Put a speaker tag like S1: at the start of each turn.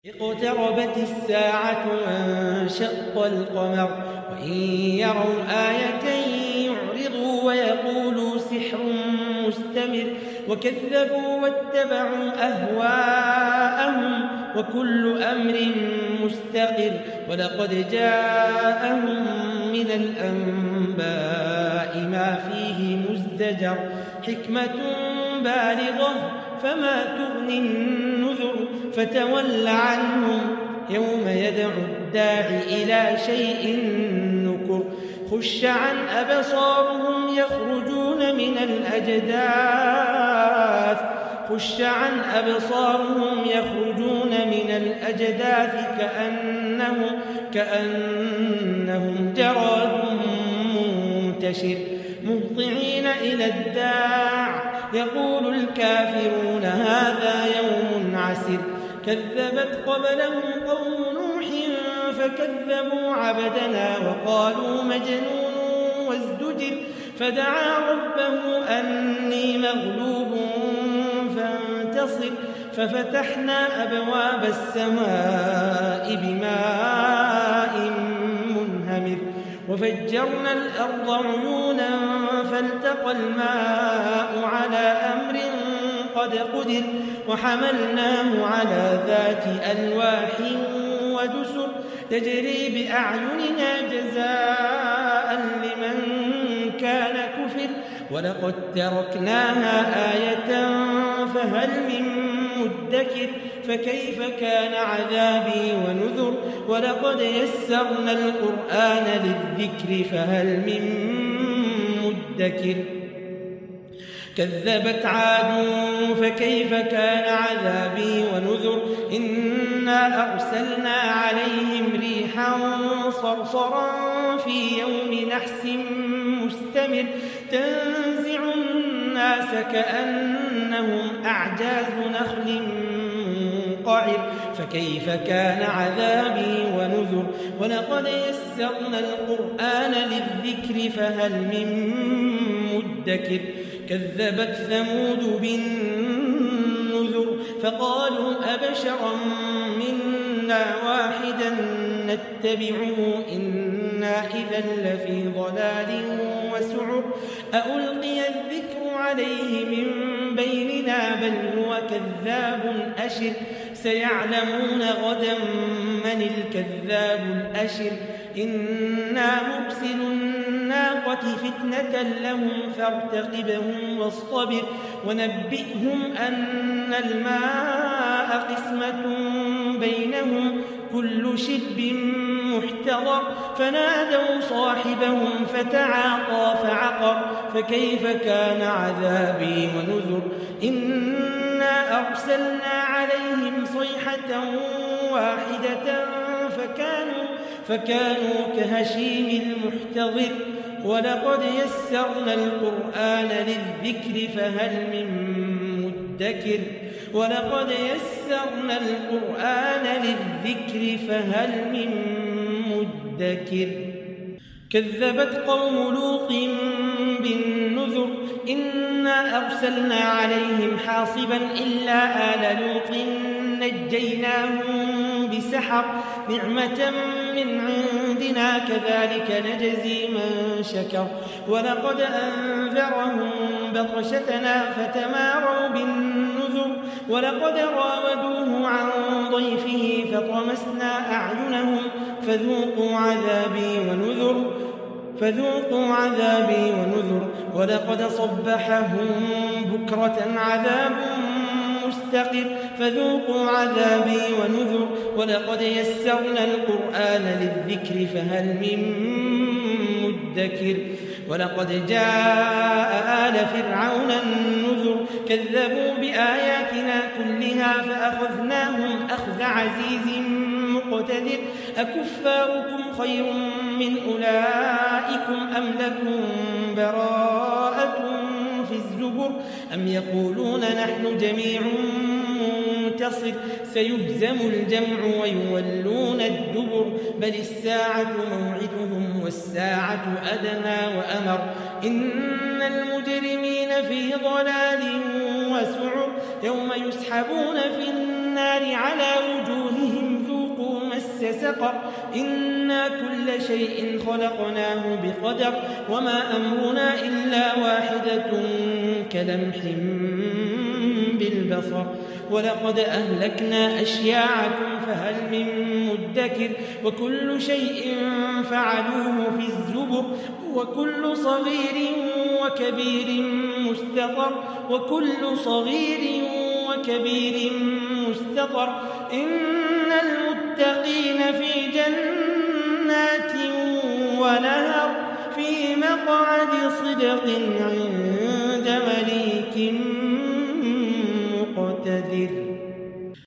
S1: اقتربت الساعة وانشق القمر وإن يروا آية يعرضوا ويقولوا سحر مستمر وكذبوا واتبعوا أهواءهم وكل أمر مستقر ولقد جاءهم من الأنباء ما فيه مزدجر حكمة بالغة فما تغني النذر فتول عنهم يوم يدعو الداعي إلى شيء نكر خش عن أبصارهم يخرجون من الأجداث كأنهم جراد منتشر مهطعين إلى الداع يقول الكافرون هذا يوم عسر كذبت قبلهم قوم نوح فكذبوا عبدنا وقالوا مجنون وازدجر فدعا ربه أني مغلوب فانتصر ففتحنا أبواب السماء بماء منهمر وفجرنا الأرض عيونا فالتقى الماء على أمر قد قدر وحملناه على ذات ألواح ودسر تجري بأعيننا جزاء لمن كان كفر ولقد تركناها آية فهل من مدكر فكيف كان عذابي ونذر ولقد يسرنا القرآن للذكر فهل من مدكر كذبت عاد فكيف كان عذابي ونذر إنا أرسلنا عليهم ريحا صرصرا في يوم نحس مستمر تنزع الناس كأنهم أعجاز نخل منقعر فكيف كان عذابي ونذر ولقد يسرنا القرآن للذكر فهل من مدكر كذبت ثمود بالنذر فقالوا أبشرا منا واحدا نتبعه إنا إذا لفي ضلال وسعر ألقي الذكر عليه من بيننا بل هو كذاب أشر سيعلمون غدا من الكذاب الأشر إنا مرسل الناقة فتنة لهم فارتقبهم واصطبر ونبئهم أن الماء قسمة بينهم كل شرب محتضر فنادوا صاحبهم فتعاطى فعقر فكيف كان عذابي ونذر إنا أرسلنا عليهم صيحة واحدة فكانوا كهشيم المحتضر ولقد يسرنا القرآن للذكر فهل من مدكر كذبت قوم لوط بالنذر إنا أرسلنا عليهم حاصبا إلا آل لوط نجيناهم بسحر نعمة من عندنا كذلك نجزي من شكر ولقد أنذرهم بطشتنا فتماروا بالنذر ولقد راودوه عن ضيفه فطمسنا أعينهم فذوقوا عذابي ونذر ولقد صبحهم بكرة عذاب مستقر فذوقوا عذابي ونذر ولقد يسرنا القرآن للذكر فهل من مدكر ولقد جاء آل فرعون النذر كذبوا بآياتنا كلها فأخذناهم أخذ عزيز مقتدر أكفاركم خير من أولئكم أم لكم براءة في الزبر أم يقولون نحن جميع منتصر سيهزم الجمع ويولون الدبر بل الساعة موعدهم والساعة أدنى وأمر إن المجرمين في ضلال وسعر يوم يسحبون في النار النار على وجوههم ذوقوا مس سقر إنا كل شيء خلقناه بقدر وما أمرنا إلا واحدة كلمح بالبصر ولقد أهلكنا أشياعكم فهل من مدكر وكل شيء فعلوه في الزبر وكل صغير وكبير مستطر إن المتقين في جنات ونهر في مقعد صدق عند مليك